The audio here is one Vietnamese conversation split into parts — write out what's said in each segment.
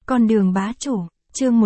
Con đường bá chủ, chương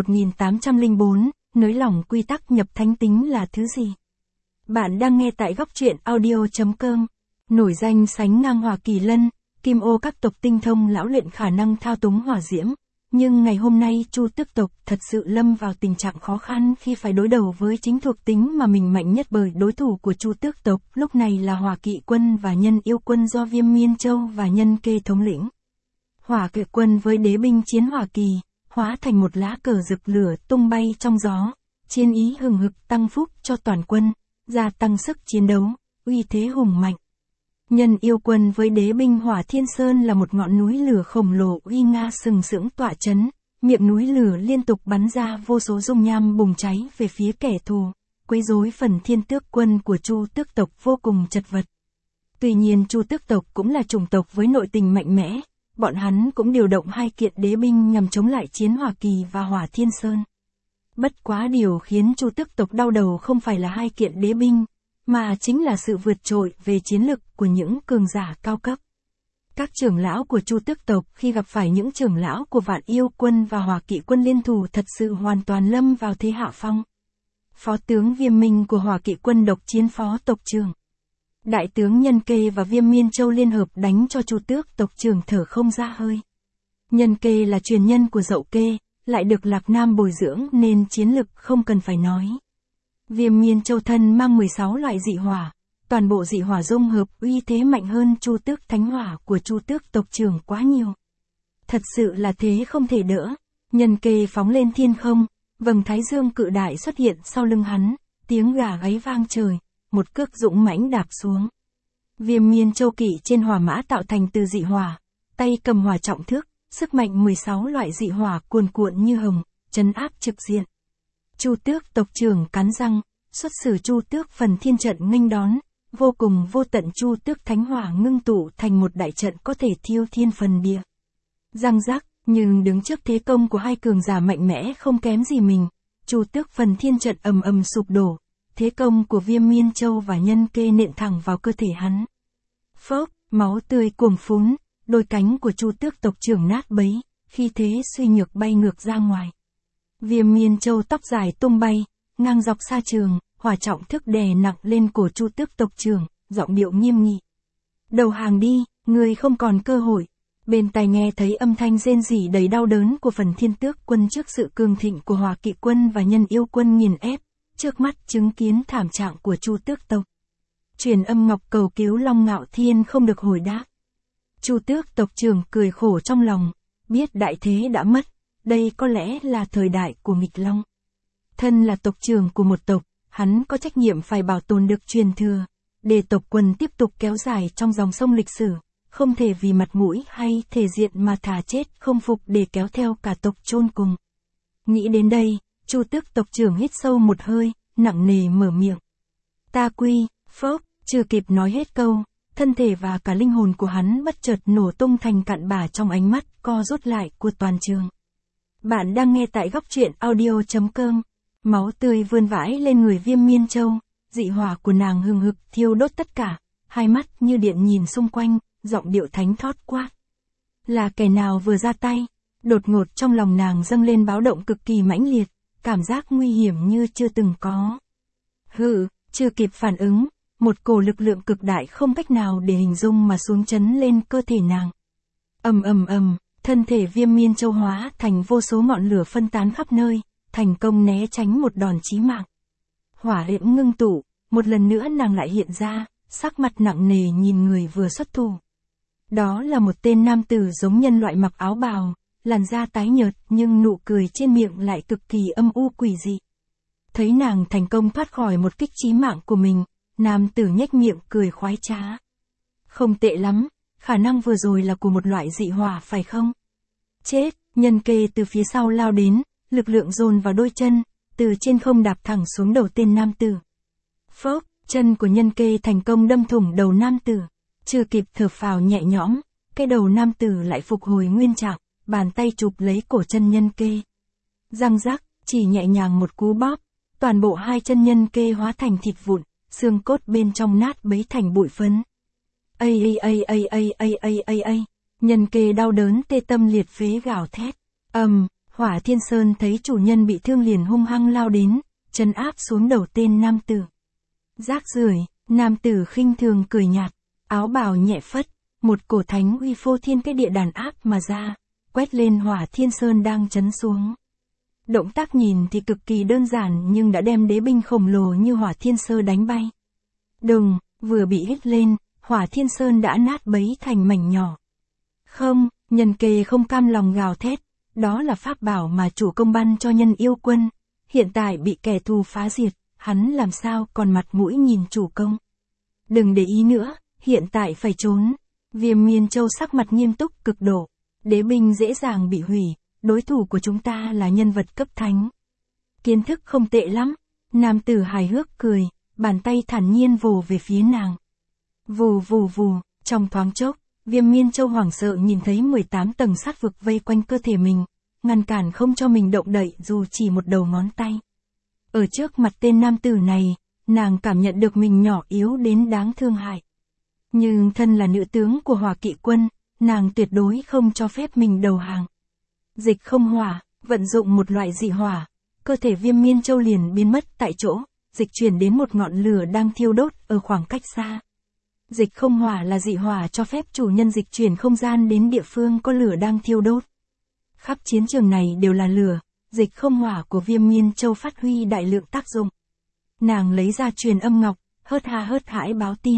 1804, nới lỏng quy tắc nhập thánh tính là thứ gì? Bạn đang nghe tại góc truyện audio.com. Nổi danh sánh ngang Hỏa Kỳ Lân, Kim Ô các tộc tinh thông lão luyện khả năng thao túng hỏa diễm. Nhưng ngày hôm nay Chu Tước tộc thật sự lâm vào tình trạng khó khăn khi phải đối đầu với chính thuộc tính mà mình mạnh nhất, bởi đối thủ của Chu Tước tộc lúc này là Hỏa Kỵ quân và Nhân Yêu quân do Viêm Miên Châu và Nhân Kê thống lĩnh. Hỏa Kỵ quân với đế binh chiến hỏa kỳ, hóa thành một lá cờ rực lửa tung bay trong gió, chiến ý hừng hực tăng phúc cho toàn quân, gia tăng sức chiến đấu, uy thế hùng mạnh. Nhân Yêu quân với đế binh Hỏa Thiên Sơn là một ngọn núi lửa khổng lồ uy nga sừng sững tọa chấn, miệng núi lửa liên tục bắn ra vô số dung nham bùng cháy về phía kẻ thù, quấy rối phần Thiên Tước quân của Chu Tước tộc vô cùng chật vật. Tuy nhiên Chu Tước tộc cũng là chủng tộc với nội tình mạnh mẽ, bọn hắn cũng điều động 2 kiện đế binh nhằm chống lại chiến hỏa kỳ và Hỏa Thiên Sơn. Bất quá điều khiến Chu Tước tộc đau đầu không phải là 2 kiện đế binh, mà chính là sự vượt trội về chiến lực của những cường giả cao cấp. Các trưởng lão của Chu Tước tộc khi gặp phải những trưởng lão của Vạn Yêu quân và Hỏa Kỵ quân liên thủ thật sự hoàn toàn lâm vào thế hạ phong. Phó tướng Viêm Minh của Hỏa Kỵ quân độc chiến phó tộc trưởng. Đại tướng Nhân Kê và Viêm Miên Châu liên hợp đánh cho Chu Tước tộc trưởng thở không ra hơi. Nhân Kê là truyền nhân của Dậu Kê, lại được Lạc Nam bồi dưỡng nên chiến lực không cần phải nói. Viêm Miên Châu thân mang 16 loại dị hỏa, toàn bộ dị hỏa dung hợp uy thế mạnh hơn Chu Tước thánh hỏa của Chu Tước tộc trưởng quá nhiều. Thật sự là thế không thể đỡ. Nhân Kê phóng lên thiên không, vầng thái dương cự đại xuất hiện sau lưng hắn, tiếng gà gáy vang trời, một cước dũng mãnh đạp xuống. Viêm Miên Châu kỵ trên hỏa mã tạo thành từ dị hỏa, tay cầm hỏa trọng thước, sức mạnh 16 loại dị hỏa cuồn cuộn như hồng, trấn áp trực diện. Chu Tước tộc trưởng cắn răng, xuất sử Chu Tước phần thiên trận nghênh đón, vô cùng vô tận Chu Tước thánh hỏa ngưng tụ thành một đại trận có thể thiêu thiên phần địa. Răng rắc, nhưng đứng trước thế công của 2 cường giả mạnh mẽ không kém gì mình, Chu Tước phần thiên trận ầm ầm sụp đổ. Thế công của Viêm Miên Châu và Nhân Kê nện thẳng vào cơ thể hắn. Phốc, máu tươi cuồng phún, đôi cánh của Chu Tước tộc trưởng nát bấy, khi thế suy nhược bay ngược ra ngoài. Viêm Miên Châu tóc dài tung bay, ngang dọc xa trường, hỏa trọng thức đè nặng lên cổ Chu Tước tộc trưởng, giọng điệu nghiêm nghị. Đầu hàng đi, người không còn cơ hội. Bên tai nghe thấy âm thanh rên rỉ đầy đau đớn của phần Thiên Tước quân trước sự cường thịnh của Hỏa Kỵ quân và Nhân Yêu quân nghiền ép. Trước mắt chứng kiến thảm trạng của Chu Tước tộc. Truyền âm ngọc cầu cứu Long Ngạo Thiên không được hồi đáp. Chu Tước tộc trưởng cười khổ trong lòng, biết đại thế đã mất, đây có lẽ là thời đại của nghịch long. Thân là tộc trưởng của một tộc, hắn có trách nhiệm phải bảo tồn được truyền thừa, để tộc quần tiếp tục kéo dài trong dòng sông lịch sử, không thể vì mặt mũi hay thể diện mà thà chết không phục để kéo theo cả tộc chôn cùng. Nghĩ đến đây, Chu Tước tộc trưởng hít sâu một hơi, nặng nề mở miệng. Ta quy, phốc, chưa kịp nói hết câu, thân thể và cả linh hồn của hắn bất chợt nổ tung thành cặn bã trong ánh mắt co rút lại của toàn trường. Bạn đang nghe tại góc truyện audio.com. Máu tươi vươn vãi lên người Viêm Miên Châu, dị hỏa của nàng hừng hực thiêu đốt tất cả, hai mắt như điện nhìn xung quanh, giọng điệu thánh thót quát. Là kẻ nào vừa ra tay? Đột ngột trong lòng nàng dâng lên báo động cực kỳ mãnh liệt. Cảm giác nguy hiểm như chưa từng có. Chưa kịp phản ứng, một cổ lực lượng cực đại không cách nào để hình dung mà xuống chấn lên cơ thể nàng. Ầm, thân thể Viêm Miên Châu hóa thành vô số ngọn lửa phân tán khắp nơi, thành công né tránh một đòn chí mạng. Hỏa diễm ngưng tụ, một lần nữa nàng lại hiện ra, sắc mặt nặng nề nhìn người vừa xuất thủ. Đó là một tên nam tử giống nhân loại mặc áo bào. Làn da tái nhợt nhưng nụ cười trên miệng lại cực kỳ âm u quỷ dị. Thấy nàng thành công thoát khỏi một kích chí mạng của mình, nam tử nhếch miệng cười khoái trá. Không tệ lắm, khả năng vừa rồi là của một loại dị hỏa phải không? Chết, Nhân Kê từ phía sau lao đến, lực lượng dồn vào đôi chân, từ trên không đạp thẳng xuống đầu tên nam tử. Phốc, chân của Nhân Kê thành công đâm thủng đầu nam tử, chưa kịp thở phào nhẹ nhõm, cái đầu nam tử lại phục hồi nguyên trạng. Bàn tay chụp lấy cổ chân Nhân Kê. Răng rắc, chỉ nhẹ nhàng một cú bóp, toàn bộ 2 chân Nhân Kê hóa thành thịt vụn, xương cốt bên trong nát bấy thành bụi phấn. Nhân Kê đau đớn tê tâm liệt phế gào thét. Hỏa Thiên Sơn thấy chủ nhân bị thương liền hung hăng lao đến, trấn áp xuống đầu tên nam tử. Rác rưởi, nam tử khinh thường cười nhạt, áo bào nhẹ phất, một cổ thánh uy phô thiên cái địa đàn áp mà ra, quét lên Hỏa Thiên Sơn đang trấn xuống. Động tác nhìn thì cực kỳ đơn giản nhưng đã đem đế binh khổng lồ như Hỏa Thiên Sơn đánh bay. Đùng, vừa bị hít lên, Hỏa Thiên Sơn đã nát bấy thành mảnh nhỏ. Không, Nhân Kê không cam lòng gào thét, đó là pháp bảo mà chủ công ban cho Nhân Yêu Quân, hiện tại bị kẻ thù phá diệt, hắn làm sao còn mặt mũi nhìn chủ công. Đừng để ý nữa, hiện tại phải trốn. Viêm Miên Châu sắc mặt nghiêm túc cực độ, đế binh dễ dàng bị hủy, đối thủ của chúng ta là nhân vật cấp thánh. Kiến thức không tệ lắm, nam tử hài hước cười, bàn tay thản nhiên vồ về phía nàng. Vù vù vù, trong thoáng chốc, Viêm Miên Châu hoảng sợ nhìn thấy 18 tầng sát vực vây quanh cơ thể mình, ngăn cản không cho mình động đậy dù chỉ một đầu ngón tay. Ở trước mặt tên nam tử này, nàng cảm nhận được mình nhỏ yếu đến đáng thương hại. Nhưng thân là nữ tướng của Hỏa Kỵ quân, nàng tuyệt đối không cho phép mình đầu hàng. Dịch không hỏa, vận dụng một loại dị hỏa, cơ thể Viêm Miên Châu liền biến mất tại chỗ, dịch chuyển đến một ngọn lửa đang thiêu đốt ở khoảng cách xa. Dịch không hỏa là dị hỏa cho phép chủ nhân dịch chuyển không gian đến địa phương có lửa đang thiêu đốt. Khắp chiến trường này đều là lửa, dịch không hỏa của Viêm Miên Châu phát huy đại lượng tác dụng. Nàng lấy ra truyền âm ngọc, hớt hãi báo tin.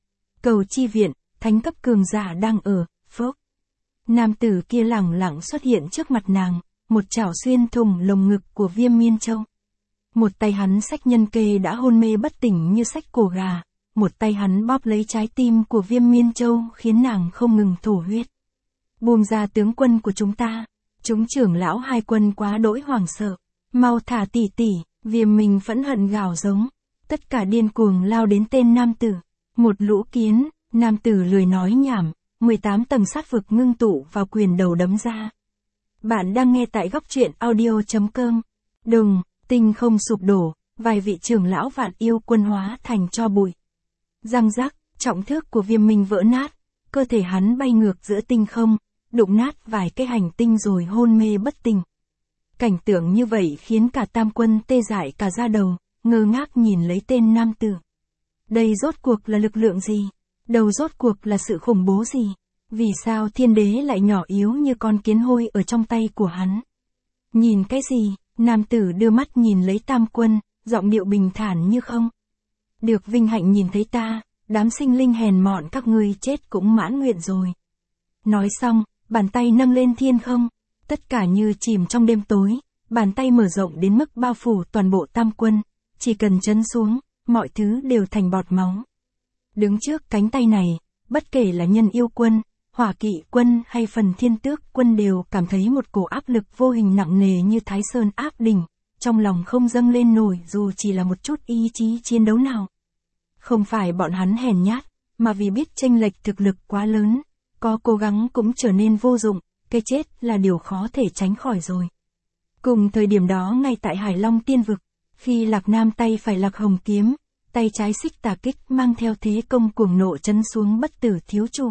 Cầu chi viện, thánh cấp cường giả đang ở, phốc. Nam tử kia lẳng lặng xuất hiện trước mặt nàng, một chảo xuyên thủng lồng ngực của Viêm Miên Châu. Một tay hắn xách Nhân Kê đã hôn mê bất tỉnh như xách cổ gà, một tay hắn bóp lấy trái tim của Viêm Miên Châu khiến nàng không ngừng thổ huyết. Buông ra tướng quân của chúng ta, chúng trưởng lão hai quân quá đỗi hoảng sợ, mau thả tỷ tỷ, Viêm mình phẫn hận gào giống, tất cả điên cuồng lao đến tên nam tử. Một lũ kiến, nam tử lười nói nhảm, 18 tầng sát vực ngưng tụ vào quyền đầu đấm ra. Bạn đang nghe tại góc truyện audio.com. Đùng, tinh không sụp đổ, vài vị trưởng lão Vạn Yêu quân hóa thành tro bụi. Răng rắc, trọng thước của Viêm Minh vỡ nát, cơ thể hắn bay ngược giữa tinh không, đụng nát vài cái hành tinh rồi hôn mê bất tỉnh. Cảnh tượng như vậy khiến cả tam quân tê dại cả da đầu, ngơ ngác nhìn lấy tên nam tử. Đây rốt cuộc là lực lượng gì? Đầu rốt cuộc là sự khủng bố gì? Vì sao thiên đế lại nhỏ yếu như con kiến hôi ở trong tay của hắn? Nhìn cái gì? Nam tử đưa mắt nhìn lấy tam quân, giọng điệu bình thản như không. Được vinh hạnh nhìn thấy ta, đám sinh linh hèn mọn các ngươi chết cũng mãn nguyện rồi. Nói xong, bàn tay nâng lên thiên không, tất cả như chìm trong đêm tối, bàn tay mở rộng đến mức bao phủ toàn bộ tam quân, chỉ cần chấn xuống, mọi thứ đều thành bọt máu. Đứng trước cánh tay này, bất kể là Nhân Yêu quân, Hỏa Kỵ quân hay phần Thiên Tước quân đều cảm thấy một cổ áp lực vô hình nặng nề như Thái Sơn áp đỉnh, trong lòng không dâng lên nổi dù chỉ là một chút ý chí chiến đấu nào. Không phải bọn hắn hèn nhát, mà vì biết chênh lệch thực lực quá lớn, có cố gắng cũng trở nên vô dụng, cái chết là điều khó thể tránh khỏi rồi. Cùng thời điểm đó ngay tại Hải Long Tiên Vực, khi Lạc Nam tay phải Lạc Hồng kiếm, tay trái Xích Tà Kích mang theo thế công cuồng nộ chấn xuống Bất Tử Thiếu Chủ.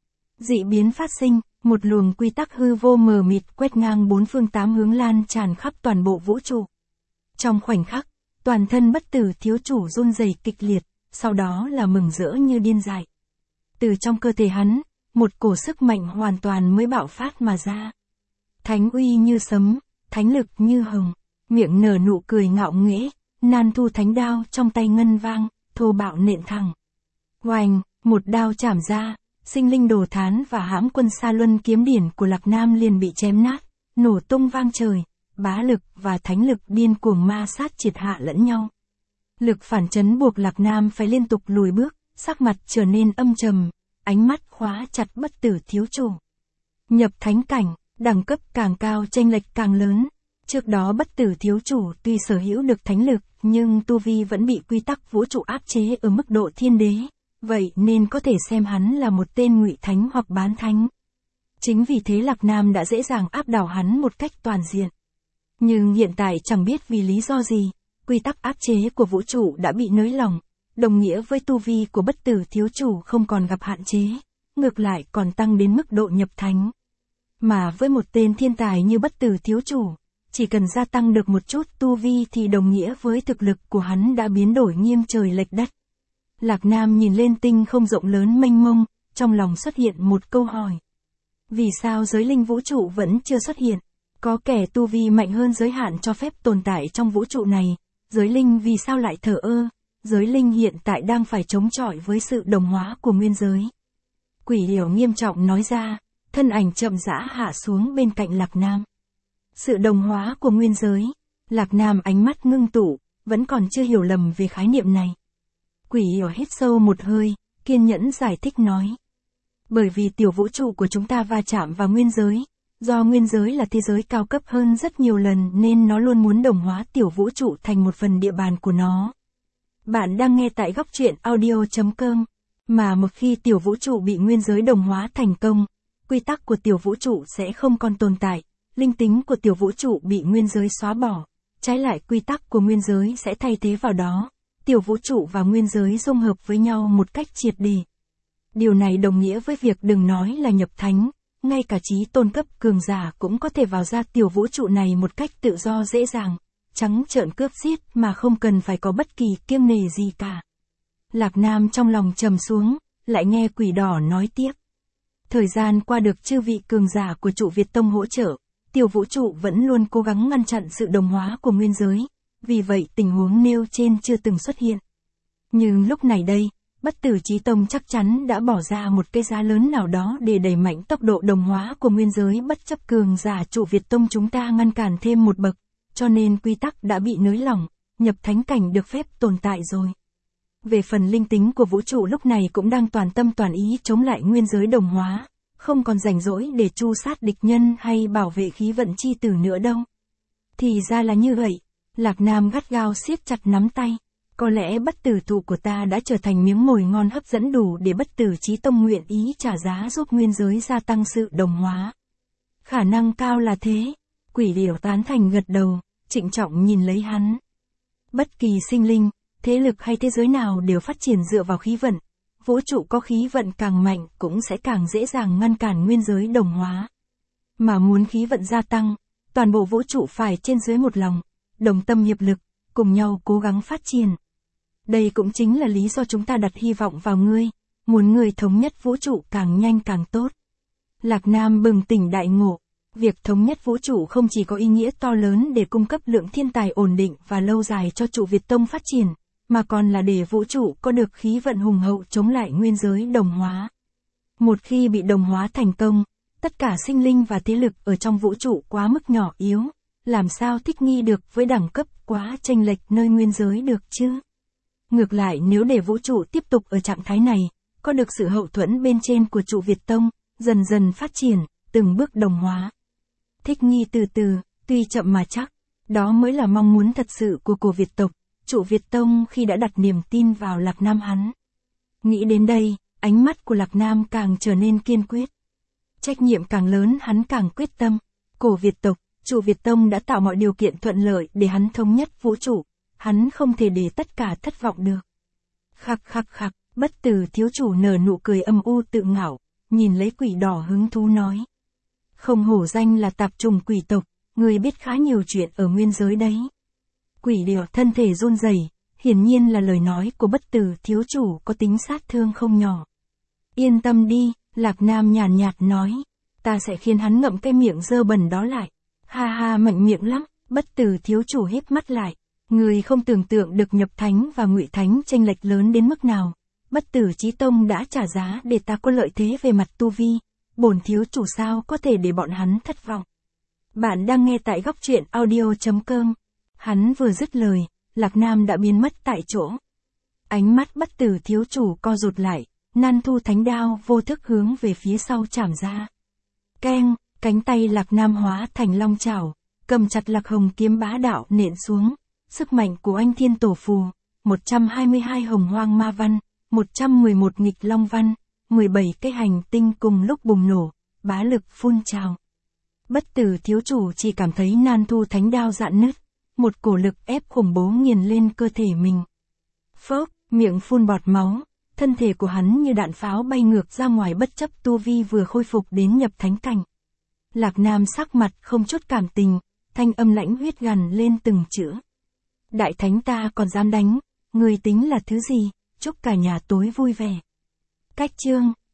Dị biến phát sinh, một luồng quy tắc hư vô mờ mịt quét ngang bốn phương tám hướng lan tràn khắp toàn bộ vũ trụ. Trong khoảnh khắc, toàn thân Bất Tử Thiếu Chủ run rẩy kịch liệt, sau đó là mừng rỡ như điên dại. Từ trong cơ thể hắn, một cổ sức mạnh hoàn toàn mới bạo phát mà ra. Thánh uy như sấm, thánh lực như hồng, miệng nở nụ cười ngạo nghễ, nan thu thánh đao trong tay ngân vang, thô bạo nện thẳng. Oanh, một đao chảm ra, sinh linh đồ thán và hãm quân Sa Luân kiếm điển của Lạc Nam liền bị chém nát, nổ tung vang trời, bá lực và thánh lực điên cuồng ma sát triệt hạ lẫn nhau. Lực phản chấn buộc Lạc Nam phải liên tục lùi bước, sắc mặt trở nên âm trầm, ánh mắt khóa chặt Bất Tử Thiếu Chủ. Nhập thánh cảnh, đẳng cấp càng cao chênh lệch càng lớn. Trước đó Bất Tử Thiếu Chủ tuy sở hữu được thánh lực, nhưng tu vi vẫn bị quy tắc vũ trụ áp chế ở mức độ thiên đế, vậy nên có thể xem hắn là một tên ngụy thánh hoặc bán thánh. Chính vì thế Lạc Nam đã dễ dàng áp đảo hắn một cách toàn diện. Nhưng hiện tại chẳng biết vì lý do gì, quy tắc áp chế của vũ trụ đã bị nới lỏng, đồng nghĩa với tu vi của Bất Tử Thiếu Chủ không còn gặp hạn chế, ngược lại còn tăng đến mức độ nhập thánh. Mà với một tên thiên tài như Bất Tử thiếu chủ, chỉ cần gia tăng được một chút tu vi thì đồng nghĩa với thực lực của hắn đã biến đổi nghiêng trời lệch đất. Lạc Nam nhìn lên tinh không rộng lớn mênh mông, trong lòng xuất hiện một câu hỏi. Vì sao giới linh vũ trụ vẫn chưa xuất hiện? Có kẻ tu vi mạnh hơn giới hạn cho phép tồn tại trong vũ trụ này, giới linh vì sao lại thờ ơ? Giới linh hiện tại đang phải chống chọi với sự đồng hóa của nguyên giới. Quỷ Điểu nghiêm trọng nói ra, thân ảnh chậm rãi hạ xuống bên cạnh Lạc Nam. Sự đồng hóa của nguyên giới. Lạc Nam ánh mắt ngưng tụ, vẫn còn chưa hiểu lầm về khái niệm này. Quỷ Điểu hít sâu một hơi, kiên nhẫn giải thích nói. Bởi vì tiểu vũ trụ của chúng ta va chạm vào nguyên giới, do nguyên giới là thế giới cao cấp hơn rất nhiều lần nên nó luôn muốn đồng hóa tiểu vũ trụ thành một phần địa bàn của nó. Bạn đang nghe tại góc truyện audio.com. Mà một khi tiểu vũ trụ bị nguyên giới đồng hóa thành công, quy tắc của tiểu vũ trụ sẽ không còn tồn tại, linh tính của tiểu vũ trụ bị nguyên giới xóa bỏ, trái lại quy tắc của nguyên giới sẽ thay thế vào đó, tiểu vũ trụ và nguyên giới dung hợp với nhau một cách triệt để. Điều này đồng nghĩa với việc đừng nói là nhập thánh, ngay cả chí tôn cấp cường giả cũng có thể vào ra tiểu vũ trụ này một cách tự do dễ dàng, trắng trợn cướp giết mà không cần phải có bất kỳ kiêng nể gì cả. Lạc Nam trong lòng trầm xuống, lại nghe Quỷ Đỏ nói tiếp. Thời gian qua được chư vị cường giả của trụ Việt Tông hỗ trợ, tiểu vũ trụ vẫn luôn cố gắng ngăn chặn sự đồng hóa của nguyên giới, vì vậy tình huống nêu trên chưa từng xuất hiện. Nhưng lúc này đây, Bất Tử Chí Tông chắc chắn đã bỏ ra một cái giá lớn nào đó để đẩy mạnh tốc độ đồng hóa của nguyên giới bất chấp cường giả trụ Việt Tông chúng ta ngăn cản thêm một bậc, cho nên quy tắc đã bị nới lỏng, nhập thánh cảnh được phép tồn tại rồi. Về phần linh tính của vũ trụ lúc này cũng đang toàn tâm toàn ý chống lại nguyên giới đồng hóa, không còn rảnh rỗi để tru sát địch nhân hay bảo vệ khí vận chi tử nữa đâu. Thì ra là như vậy, Lạc Nam gắt gao siết chặt nắm tay. Có lẽ bất tử thụ của ta đã trở thành miếng mồi ngon hấp dẫn đủ để Bất Tử Chí Tông nguyện ý trả giá giúp nguyên giới gia tăng sự đồng hóa. Khả năng cao là thế. Quỷ Điểu tán thành gật đầu, trịnh trọng nhìn lấy hắn. Bất kỳ sinh linh, thế lực hay thế giới nào đều phát triển dựa vào khí vận. Vũ trụ có khí vận càng mạnh cũng sẽ càng dễ dàng ngăn cản nguyên giới đồng hóa. Mà muốn khí vận gia tăng, toàn bộ vũ trụ phải trên dưới một lòng, đồng tâm hiệp lực, cùng nhau cố gắng phát triển. Đây cũng chính là lý do chúng ta đặt hy vọng vào ngươi, muốn ngươi thống nhất vũ trụ càng nhanh càng tốt. Lạc Nam bừng tỉnh đại ngộ, việc thống nhất vũ trụ không chỉ có ý nghĩa to lớn để cung cấp lượng thiên tài ổn định và lâu dài cho trụ Việt Tông phát triển, mà còn là để vũ trụ có được khí vận hùng hậu chống lại nguyên giới đồng hóa. Một khi bị đồng hóa thành công, tất cả sinh linh và thế lực ở trong vũ trụ quá mức nhỏ yếu, làm sao thích nghi được với đẳng cấp quá chênh lệch nơi nguyên giới được chứ? Ngược lại nếu để vũ trụ tiếp tục ở trạng thái này, có được sự hậu thuẫn bên trên của trụ Việt Tông, dần dần phát triển, từng bước đồng hóa. Thích nghi từ từ, tuy chậm mà chắc, đó mới là mong muốn thật sự của Việt tộc, trụ Việt Tông khi đã đặt niềm tin vào Lạc Nam hắn. Nghĩ đến đây, ánh mắt của Lạc Nam càng trở nên kiên quyết. Trách nhiệm càng lớn hắn càng quyết tâm. Cổ Việt tộc, trụ Việt Tông đã tạo mọi điều kiện thuận lợi để hắn thống nhất vũ trụ. Hắn không thể để tất cả thất vọng được. Khắc khắc khắc, Bất Tử thiếu chủ nở nụ cười âm u tự ngạo, nhìn lấy Quỷ Đỏ hứng thú nói. Không hổ danh là tạp trùng quỷ tộc, người biết khá nhiều chuyện ở nguyên giới đấy. Quỷ Điểu thân thể run rẩy, hiển nhiên là lời nói của Bất Tử thiếu chủ có tính sát thương không nhỏ. Yên tâm đi, Lạc Nam nhàn nhạt nói, ta sẽ khiến hắn ngậm cái miệng dơ bẩn đó lại. Ha ha mạnh miệng lắm, Bất Tử thiếu chủ híp mắt lại. Người không tưởng tượng được nhập thánh và ngụy thánh chênh lệch lớn đến mức nào. Bất Tử Chí Tông đã trả giá để ta có lợi thế về mặt tu vi. Bổn thiếu chủ sao có thể để bọn hắn thất vọng. Bạn đang nghe tại góc truyện audio.com. Hắn vừa dứt lời, Lạc Nam đã biến mất tại chỗ. Ánh mắt Bất Tử thiếu chủ co rụt lại, Nan Thu thánh đao vô thức hướng về phía sau chảm ra. Keng, cánh tay Lạc Nam hóa thành long chảo, cầm chặt Lạc Hồng kiếm bá đạo nện xuống. Sức mạnh của Anh Thiên Tổ Phù, 122 hồng hoang ma văn, 111 nghịch long văn, 17 cái hành tinh cùng lúc bùng nổ, bá lực phun trào. Bất Tử thiếu chủ chỉ cảm thấy Nan Thu thánh đao rạn nứt, một cổ lực ép khủng bố nghiền lên cơ thể mình. Phốc, miệng phun bọt máu, thân thể của hắn như đạn pháo bay ngược ra ngoài bất chấp tu vi vừa khôi phục đến nhập thánh cảnh. Lạc Nam sắc mặt không chút cảm tình, thanh âm lãnh huyết gằn lên từng chữ. Đại thánh ta còn dám đánh, người tính là thứ gì, chúc cả nhà tối vui vẻ. Cách chương